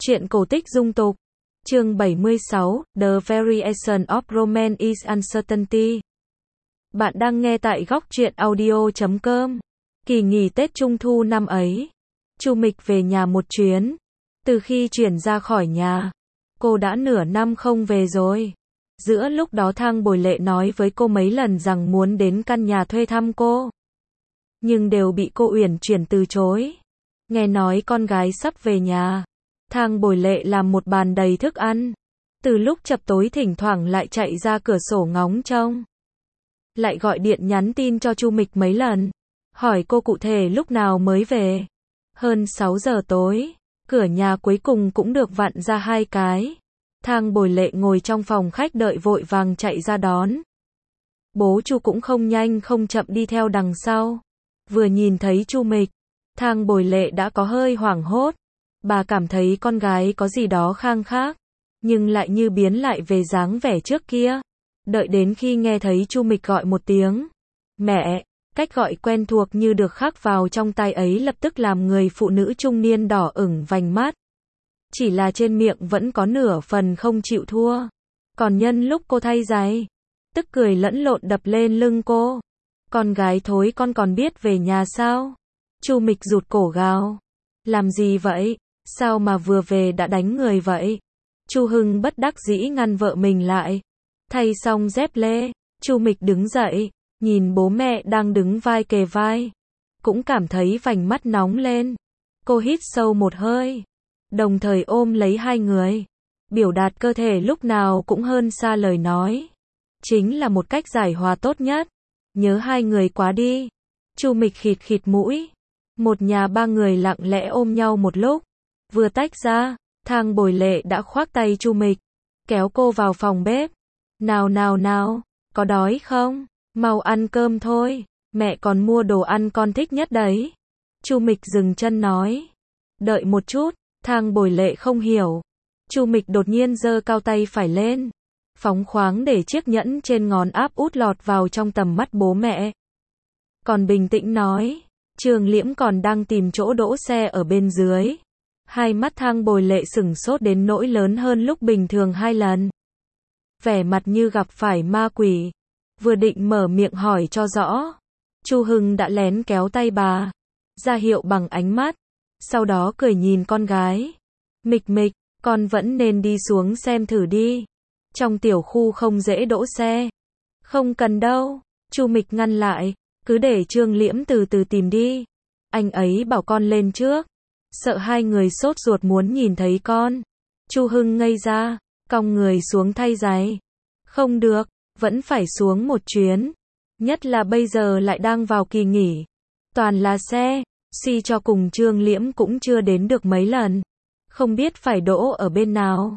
Truyện cổ tích dung tục. Chương 76, The Variation of Romance is Uncertainty. Bạn đang nghe tại góc truyện audio.com. Kỳ nghỉ Tết Trung Thu năm ấy, Chu Mịch về nhà một chuyến. Từ khi chuyển ra khỏi nhà, cô đã nửa năm không về rồi. Giữa lúc đó Thang Bồi Lệ nói với cô mấy lần rằng muốn đến căn nhà thuê thăm cô, nhưng đều bị cô uyển chuyển từ chối. Nghe nói con gái sắp về nhà, Thang Bồi Lệ làm một bàn đầy thức ăn. Từ lúc chập tối thỉnh thoảng lại chạy ra cửa sổ ngóng trông. Lại gọi điện nhắn tin cho Chu Mịch mấy lần, hỏi cô cụ thể lúc nào mới về. Hơn 6 giờ tối, cửa nhà cuối cùng cũng được vặn ra hai cái. Thang Bồi Lệ ngồi trong phòng khách đợi vội vàng chạy ra đón. Bố Chu cũng không nhanh không chậm đi theo đằng sau. Vừa nhìn thấy Chu Mịch, Thang Bồi Lệ đã có hơi hoảng hốt. Bà cảm thấy con gái có gì đó khang khác, nhưng lại như biến lại về dáng vẻ trước kia. Đợi đến khi nghe thấy Chu Mịch gọi một tiếng mẹ, cách gọi quen thuộc như được khắc vào trong tai ấy lập tức làm người phụ nữ trung niên đỏ ửng vành mắt. Chỉ là trên miệng vẫn có nửa phần không chịu thua. Còn nhân lúc cô thay giày, tức cười lẫn lộn đập lên lưng cô. Con gái thối, con còn biết về nhà sao? Chu Mịch rụt cổ gào. Làm gì vậy? Sao mà vừa về đã đánh người vậy? Chu Hưng bất đắc dĩ ngăn vợ mình lại. Thay xong dép lê, Chu Mịch đứng dậy, nhìn bố mẹ đang đứng vai kề vai, cũng cảm thấy vành mắt nóng lên. Cô hít sâu một hơi, đồng thời ôm lấy hai người. Biểu đạt cơ thể lúc nào cũng hơn xa lời nói, chính là một cách giải hòa tốt nhất. Nhớ hai người quá đi. Chu Mịch khịt khịt mũi. Một nhà ba người lặng lẽ ôm nhau một lúc. Vừa tách ra, Thang Bồi Lệ đã khoác tay Chu Mịch, kéo cô vào phòng bếp. Nào nào nào, có đói không? Mau ăn cơm thôi, mẹ còn mua đồ ăn con thích nhất đấy. Chu Mịch dừng chân nói. Đợi một chút. Thang Bồi Lệ không hiểu. Chu Mịch đột nhiên giơ cao tay phải lên, phóng khoáng để chiếc nhẫn trên ngón áp út lọt vào trong tầm mắt bố mẹ. Còn bình tĩnh nói, Trường Liễm còn đang tìm chỗ đỗ xe ở bên dưới. Hai mắt Thang Bồi Lệ sửng sốt đến nỗi lớn hơn lúc bình thường 2 lần. Vẻ mặt như gặp phải ma quỷ. Vừa định mở miệng hỏi cho rõ, Chu Hưng đã lén kéo tay bà, ra hiệu bằng ánh mắt. Sau đó cười nhìn con gái. Mịch Mịch, con vẫn nên đi xuống xem thử đi. Trong tiểu khu không dễ đỗ xe. Không cần đâu. Chu Mịch ngăn lại. Cứ để Trương Liễm từ từ tìm đi. Anh ấy bảo con lên trước. Sợ hai người sốt ruột muốn nhìn thấy con. Chu Hưng ngây ra, cong người xuống thay giày. Không được, vẫn phải xuống một chuyến. Nhất là bây giờ lại đang vào kỳ nghỉ. Toàn là xe. Suy cho cùng Trương Liễm cũng chưa đến được mấy lần. Không biết phải đỗ ở bên nào.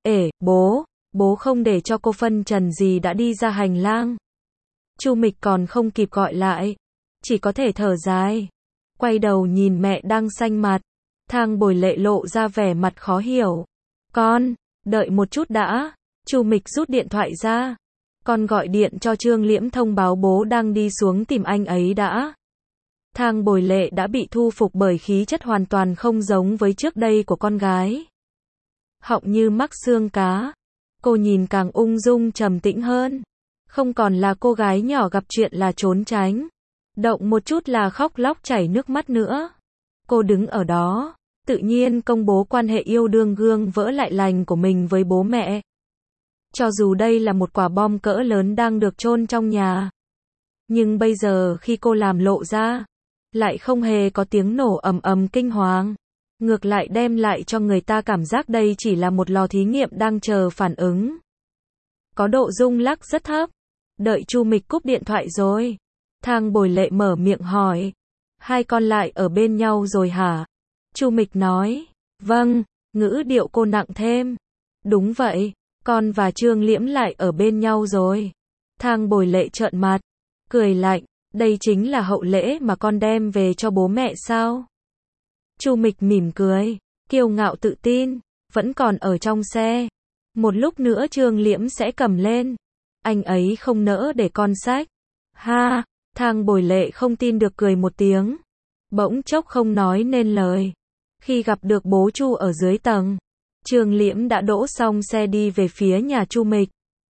Bố không để cho cô phân trần gì đã đi ra hành lang. Chu Mịch còn không kịp gọi lại, chỉ có thể thở dài. Quay đầu nhìn mẹ đang xanh mặt. Thang Bồi Lệ lộ ra vẻ mặt khó hiểu. Con, đợi một chút đã. Chu Mịch rút điện thoại ra. Con gọi điện cho Trương Liễm thông báo bố đang đi xuống tìm anh ấy đã. Thang Bồi Lệ đã bị thu phục bởi khí chất hoàn toàn không giống với trước đây của con gái. Họng như mắc xương cá. Cô nhìn càng ung dung trầm tĩnh hơn. Không còn là cô gái nhỏ gặp chuyện là trốn tránh, động một chút là khóc lóc chảy nước mắt nữa. Cô đứng ở đó, tự nhiên công bố quan hệ yêu đương gương vỡ lại lành của mình với bố mẹ. Cho dù đây là một quả bom cỡ lớn đang được chôn trong nhà, nhưng bây giờ khi cô làm lộ ra, lại không hề có tiếng nổ ầm ầm kinh hoàng. Ngược lại đem lại cho người ta cảm giác đây chỉ là một lò thí nghiệm đang chờ phản ứng. Có độ rung lắc rất thấp. Đợi Chu Mịch cúp điện thoại rồi, Thang Bồi Lệ mở miệng hỏi. Hai con lại ở bên nhau rồi hả? Chu Mịch nói. Vâng, ngữ điệu cô nặng thêm. Đúng vậy, con và Trương Liễm lại ở bên nhau rồi. Thang Bồi Lệ trợn mặt, cười lạnh. Đây chính là hậu lễ mà con đem về cho bố mẹ sao? Chu Mịch mỉm cười, kiêu ngạo tự tin. Vẫn còn ở trong xe. Một lúc nữa Trương Liễm sẽ cầm lên. Anh ấy không nỡ để con xách. Ha, Thang Bồi Lệ không tin được cười một tiếng. Bỗng chốc không nói nên lời. Khi gặp được bố Chu ở dưới tầng, Trương Liễm đã đỗ xong xe đi về phía nhà Chu Mịch.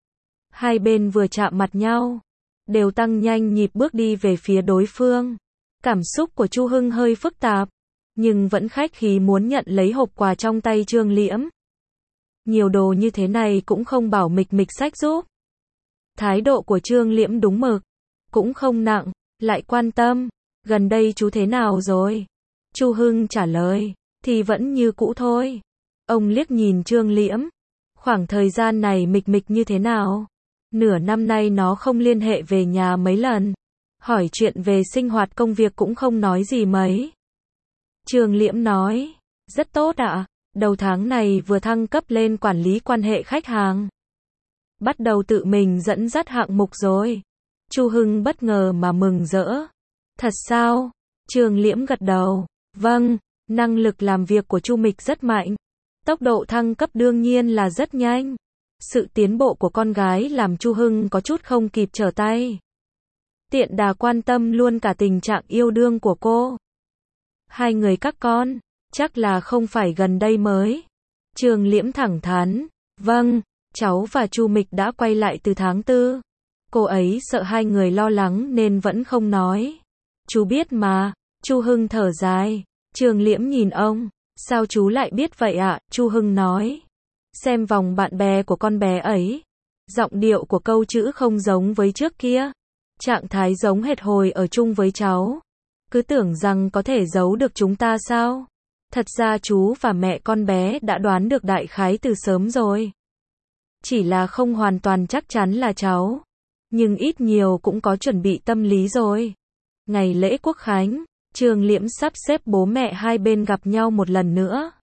Hai bên vừa chạm mặt nhau, đều tăng nhanh nhịp bước đi về phía đối phương. Cảm xúc của Chu Hưng hơi phức tạp, nhưng vẫn khách khí muốn nhận lấy hộp quà trong tay Trương Liễm. Nhiều đồ như thế này cũng không bảo Mịch Mịch xách giúp. Thái độ của Trương Liễm đúng mực, cũng không nặng, lại quan tâm. Gần đây chú thế nào rồi? Chu Hưng trả lời, thì vẫn như cũ thôi. Ông liếc nhìn Trương Liễm. Khoảng thời gian này Mịch Mịch như thế nào? Nửa năm nay nó không liên hệ về nhà mấy lần. Hỏi chuyện về sinh hoạt công việc cũng không nói gì mấy. Trương Liễm nói, rất tốt ạ. Đầu tháng này vừa thăng cấp lên quản lý quan hệ khách hàng. Bắt đầu tự mình dẫn dắt hạng mục rồi. Chu Hưng bất ngờ mà mừng rỡ. Thật sao? Trương Liễm gật đầu. Vâng, năng lực làm việc của Chu Mịch rất mạnh. Tốc độ thăng cấp đương nhiên là rất nhanh. Sự tiến bộ của con gái làm Chu Hưng có chút không kịp trở tay. Tiện đà quan tâm luôn cả tình trạng yêu đương của cô. Hai người các con, chắc là không phải gần đây mới. Trương Liễm thẳng thắn. Vâng, cháu và Chu Mịch đã quay lại từ tháng 4. Cô ấy sợ hai người lo lắng nên vẫn không nói. Chú biết mà. Chu Hưng thở dài. Trương Liễm nhìn ông. Sao chú lại biết vậy ạ? Chu Hưng nói. Xem vòng bạn bè của con bé ấy. Giọng điệu của câu chữ không giống với trước kia. Trạng thái giống hệt hồi ở chung với cháu. Cứ tưởng rằng có thể giấu được chúng ta sao? Thật ra chú và mẹ con bé đã đoán được đại khái từ sớm rồi. Chỉ là không hoàn toàn chắc chắn là cháu. Nhưng ít nhiều cũng có chuẩn bị tâm lý rồi. Ngày lễ Quốc Khánh, Trương Liễm sắp xếp bố mẹ hai bên gặp nhau một lần nữa.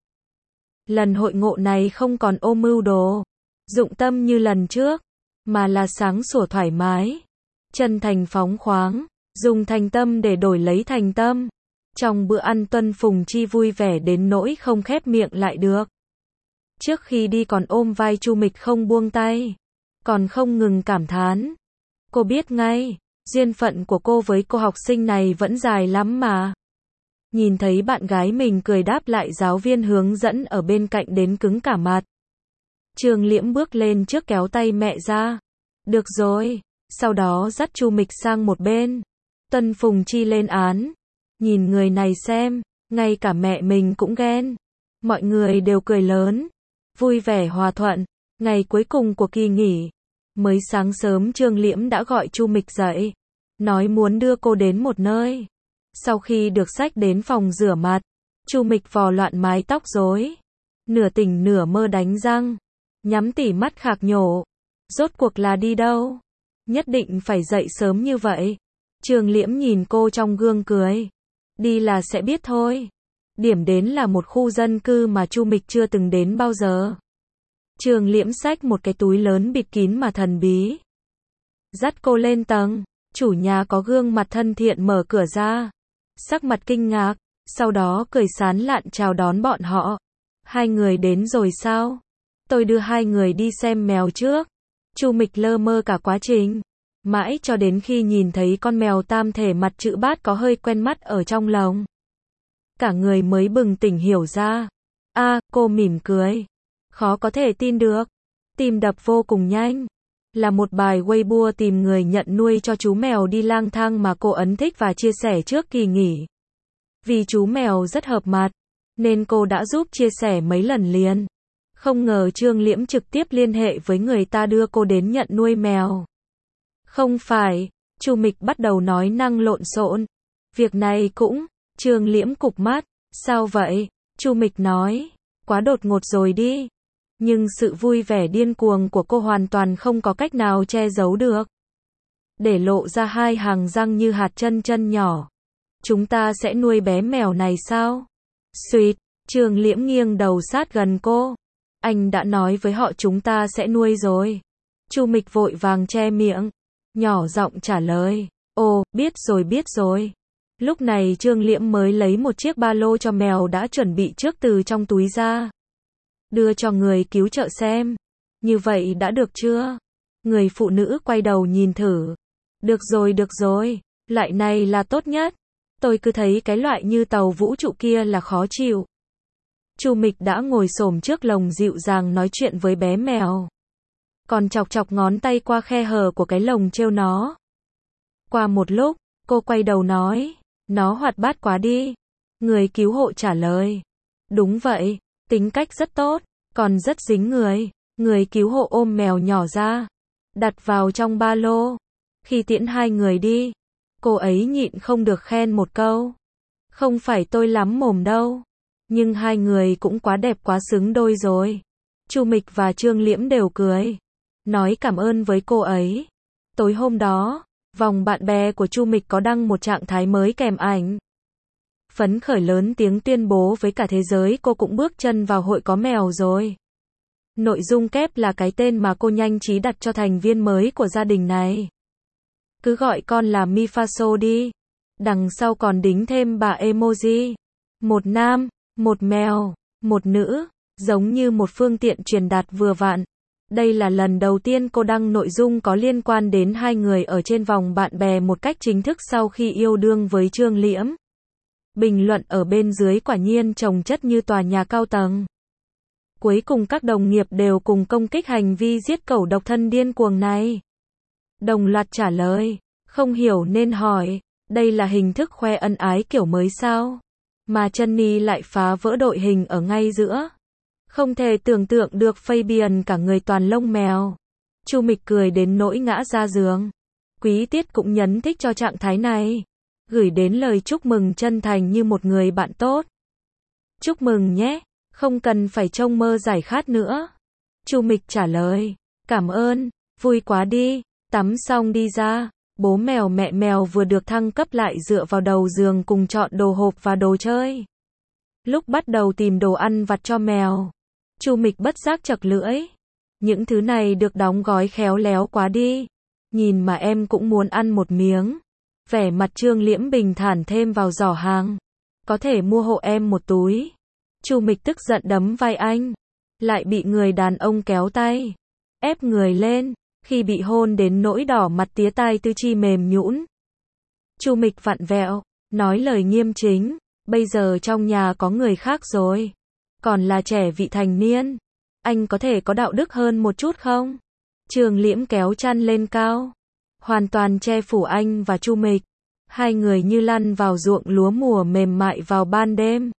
Lần hội ngộ này không còn ôm mưu đồ, dụng tâm như lần trước, mà là sáng sủa thoải mái, chân thành phóng khoáng, dùng thành tâm để đổi lấy thành tâm. Trong bữa ăn Tuân Phùng Chi vui vẻ đến nỗi không khép miệng lại được. Trước khi đi còn ôm vai Chu Mịch không buông tay, còn không ngừng cảm thán. Cô biết ngay, duyên phận của cô với cô học sinh này vẫn dài lắm mà. Nhìn thấy bạn gái mình cười đáp lại, giáo viên hướng dẫn ở bên cạnh đến cứng cả mặt. Trương Liễm bước lên trước kéo tay mẹ ra. Được rồi, sau đó dắt Chu Mịch sang một bên. Tuân Phùng Chi lên án. Nhìn người này xem, ngay cả mẹ mình cũng ghen. Mọi người đều cười lớn, vui vẻ hòa thuận. Ngày cuối cùng của kỳ nghỉ, mới sáng sớm Trương Liễm đã gọi Chu Mịch dậy, nói muốn đưa cô đến một nơi. Sau khi được xách đến phòng rửa mặt, Chu Mịch vò loạn mái tóc rối, nửa tỉnh nửa mơ đánh răng, nhắm tỉ mắt khạc nhổ. Rốt cuộc là đi đâu? Nhất định phải dậy sớm như vậy. Trương Liễm nhìn cô trong gương cười. Đi là sẽ biết thôi. Điểm đến là một khu dân cư mà Chu Mịch chưa từng đến bao giờ. Trương Liễm xách một cái túi lớn bịt kín mà thần bí. Dắt cô lên tầng, chủ nhà có gương mặt thân thiện mở cửa ra. Sắc mặt kinh ngạc, sau đó cười sán lạn chào đón bọn họ. Hai người đến rồi sao? Tôi đưa hai người đi xem mèo trước. Chu Mịch lơ mơ cả quá trình. Mãi cho đến khi nhìn thấy con mèo tam thể mặt chữ bát có hơi quen mắt ở trong lồng. Cả người mới bừng tỉnh hiểu ra. Cô mỉm cười. Khó có thể tin được. Tim đập vô cùng nhanh. Là một bài Weibo tìm người nhận nuôi cho chú mèo đi lang thang mà cô ấn thích và chia sẻ trước kỳ nghỉ. Vì chú mèo rất hợp mặt, nên cô đã giúp chia sẻ mấy lần liền. Không ngờ Trương Liễm trực tiếp liên hệ với người ta đưa cô đến nhận nuôi mèo. Không phải, Chu Mịch bắt đầu nói năng lộn xộn. Việc này cũng, Trương Liễm cụp mắt. Sao vậy? Chu Mịch nói, quá đột ngột rồi đi. Nhưng sự vui vẻ điên cuồng của cô hoàn toàn không có cách nào che giấu được. Để lộ ra hai hàng răng như hạt chân chân nhỏ. Chúng ta sẽ nuôi bé mèo này sao? Xuyệt, Trương Liễm nghiêng đầu sát gần cô. Anh đã nói với họ chúng ta sẽ nuôi rồi. Chu Mịch vội vàng che miệng, nhỏ giọng trả lời. Ồ, biết rồi. Lúc này Trương Liễm mới lấy một chiếc ba lô cho mèo đã chuẩn bị trước từ trong túi ra. Đưa cho người cứu trợ xem. Như vậy đã được chưa? Người phụ nữ quay đầu nhìn thử. Được rồi. Loại này là tốt nhất. Tôi cứ thấy cái loại như tàu vũ trụ kia là khó chịu. Chu Mịch đã ngồi xổm trước lồng dịu dàng nói chuyện với bé mèo. Còn chọc chọc ngón tay qua khe hở của cái lồng trêu nó. Qua một lúc, cô quay đầu nói, nó hoạt bát quá đi. Người cứu hộ trả lời. Đúng vậy, tính cách rất tốt, còn rất dính người. Người cứu hộ ôm mèo nhỏ ra, đặt vào trong ba lô. Khi tiễn hai người đi, cô ấy nhịn không được khen một câu. Không phải tôi lắm mồm đâu, nhưng hai người cũng quá đẹp quá xứng đôi rồi. Chu Mịch và Trương Liễm đều cười, nói cảm ơn với cô ấy. Tối hôm đó, vòng bạn bè của Chu Mịch có đăng một trạng thái mới kèm ảnh. Phấn khởi lớn tiếng tuyên bố với cả thế giới cô cũng bước chân vào hội có mèo rồi. Nội dung kép là cái tên mà cô nhanh trí đặt cho thành viên mới của gia đình này. Cứ gọi con là Mifaso đi. Đằng sau còn đính thêm 3 emoji. Một nam, một mèo, một nữ, giống như một phương tiện truyền đạt vừa vặn. Đây là lần đầu tiên cô đăng nội dung có liên quan đến hai người ở trên vòng bạn bè một cách chính thức sau khi yêu đương với Trương Liễm. Bình luận ở bên dưới quả nhiên chồng chất như tòa nhà cao tầng. Cuối cùng các đồng nghiệp đều cùng công kích hành vi giết cẩu độc thân điên cuồng này. Đồng loạt trả lời, không hiểu nên hỏi, đây là hình thức khoe ân ái kiểu mới sao? Mà Jenny lại phá vỡ đội hình ở ngay giữa. Không thể tưởng tượng được Fabian cả người toàn lông mèo. Chu Mịch cười đến nỗi ngã ra giường. Quý Tiết cũng nhấn thích cho trạng thái này. Gửi đến lời chúc mừng chân thành như một người bạn tốt. Chúc mừng nhé, không cần phải trông mơ giải khát nữa. Chu Mịch trả lời, cảm ơn, vui quá đi. Tắm xong đi ra, bố mèo mẹ mèo vừa được thăng cấp lại dựa vào đầu giường cùng chọn đồ hộp và đồ chơi. Lúc bắt đầu tìm đồ ăn vặt cho mèo, Chu Mịch bất giác chật lưỡi. Những thứ này được đóng gói khéo léo quá đi. Nhìn mà em cũng muốn ăn một miếng. Vẻ mặt Trương Liễm bình thản thêm vào giỏ hàng. Có thể mua hộ em một túi. Chu Mịch tức giận đấm vai anh. Lại bị người đàn ông kéo tay. Ép người lên. Khi bị hôn đến nỗi đỏ mặt tía tai tư chi mềm nhũn. Chu Mịch vặn vẹo. Nói lời nghiêm chính. Bây giờ trong nhà có người khác rồi. Còn là trẻ vị thành niên. Anh có thể có đạo đức hơn một chút không? Trương Liễm kéo chăn lên cao. Hoàn toàn che phủ anh và Chu Mịch. Hai người như lăn vào ruộng lúa mùa mềm mại vào ban đêm.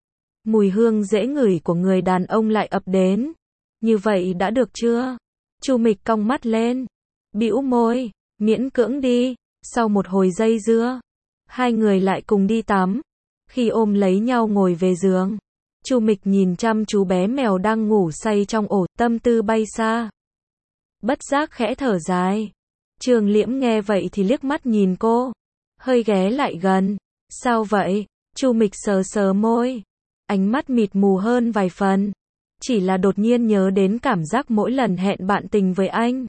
Mùi hương dễ ngửi của người đàn ông lại ập đến. Như vậy đã được chưa? Chu Mịch cong mắt lên. Bĩu môi. Miễn cưỡng đi. Sau một hồi dây dưa, hai người lại cùng đi tắm. Khi ôm lấy nhau ngồi về giường, Chu Mịch nhìn chăm chú bé mèo đang ngủ say trong ổ, tâm tư bay xa. Bất giác khẽ thở dài. Trương Liễm nghe vậy thì liếc mắt nhìn cô, hơi ghé lại gần. Sao vậy? Chu Mịch sờ sờ môi, ánh mắt mịt mù hơn vài phần. Chỉ là đột nhiên nhớ đến cảm giác mỗi lần hẹn bạn tình với anh.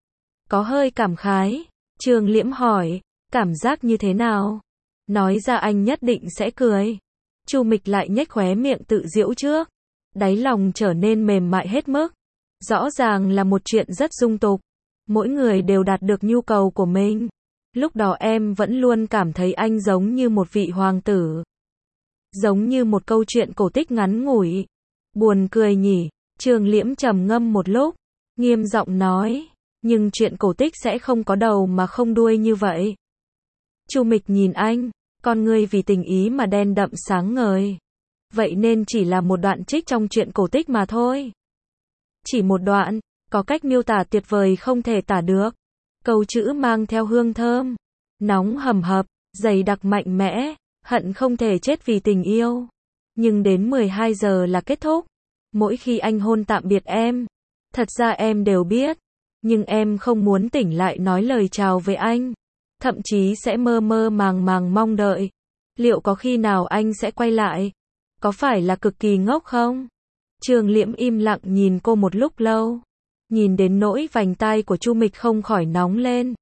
Có hơi cảm khái. Trương Liễm hỏi, cảm giác như thế nào? Nói ra anh nhất định sẽ cười. Chu Mịch lại nhếch khóe miệng tự giễu trước. Đáy lòng trở nên mềm mại hết mức. Rõ ràng là một chuyện rất dung tục. Mỗi người đều đạt được nhu cầu của mình. Lúc đó em vẫn luôn cảm thấy anh giống như một vị hoàng tử. Giống như một câu chuyện cổ tích ngắn ngủi. Buồn cười nhỉ? Trương Liễm trầm ngâm một lúc, nghiêm giọng nói, nhưng chuyện cổ tích sẽ không có đầu mà không đuôi như vậy. Chu Mịch nhìn anh, con ngươi vì tình ý mà đen đậm sáng ngời. Vậy nên chỉ là một đoạn trích trong chuyện cổ tích mà thôi. Chỉ một đoạn, có cách miêu tả tuyệt vời không thể tả được. Câu chữ mang theo hương thơm, nóng hầm hập, dày đặc mạnh mẽ, hận không thể chết vì tình yêu. Nhưng đến 12 giờ là kết thúc. Mỗi khi anh hôn tạm biệt em, thật ra em đều biết, nhưng em không muốn tỉnh lại nói lời chào với anh. Thậm chí sẽ mơ mơ màng màng mong đợi. Liệu có khi nào anh sẽ quay lại? Có phải là cực kỳ ngốc không? Trương Liễm im lặng nhìn cô một lúc lâu. Nhìn đến nỗi vành tai của Chu Mịch không khỏi nóng lên.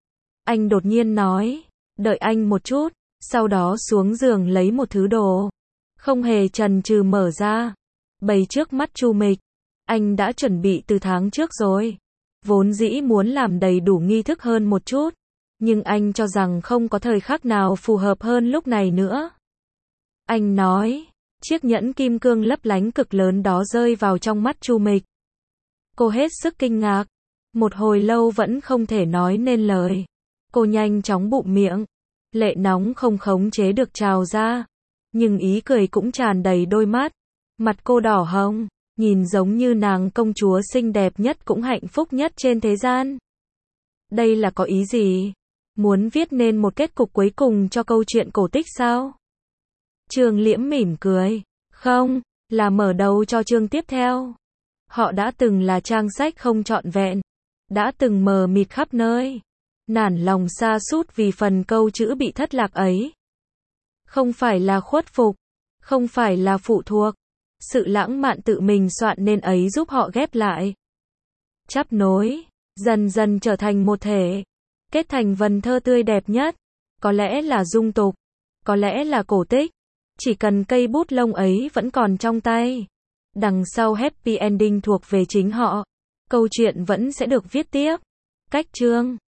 Anh đột nhiên nói, đợi anh một chút, sau đó xuống giường lấy một thứ đồ. Không hề chần chừ mở ra. Bày trước mắt Chu Mịch. Anh đã chuẩn bị từ tháng trước rồi. Vốn dĩ muốn làm đầy đủ nghi thức hơn một chút. Nhưng anh cho rằng không có thời khắc nào phù hợp hơn lúc này nữa. Anh nói, Chiếc nhẫn kim cương lấp lánh cực lớn đó rơi vào trong mắt Chu Mịch. Cô hết sức kinh ngạc. Một hồi lâu vẫn không thể nói nên lời. Cô nhanh chóng bụm miệng. Lệ nóng không khống chế được trào ra. Nhưng ý cười cũng tràn đầy đôi mắt. Mặt cô đỏ hồng, nhìn giống như nàng công chúa xinh đẹp nhất cũng hạnh phúc nhất trên thế gian. Đây là có ý gì? Muốn viết nên một kết cục cuối cùng cho câu chuyện cổ tích sao? Trường Liễm mỉm cười. Không, là mở đầu cho chương tiếp theo. Họ đã từng là trang sách không trọn vẹn. Đã từng mờ mịt khắp nơi. Nản lòng sa sút vì phần câu chữ bị thất lạc ấy. Không phải là khuất phục. Không phải là phụ thuộc. Sự lãng mạn tự mình soạn nên ấy giúp họ ghép lại. Chắp nối. Dần dần trở thành một thể. Kết thành vần thơ tươi đẹp nhất. Có lẽ là dung tục. Có lẽ là cổ tích. Chỉ cần cây bút lông ấy vẫn còn trong tay. Đằng sau happy ending thuộc về chính họ. Câu chuyện vẫn sẽ được viết tiếp. Cách chương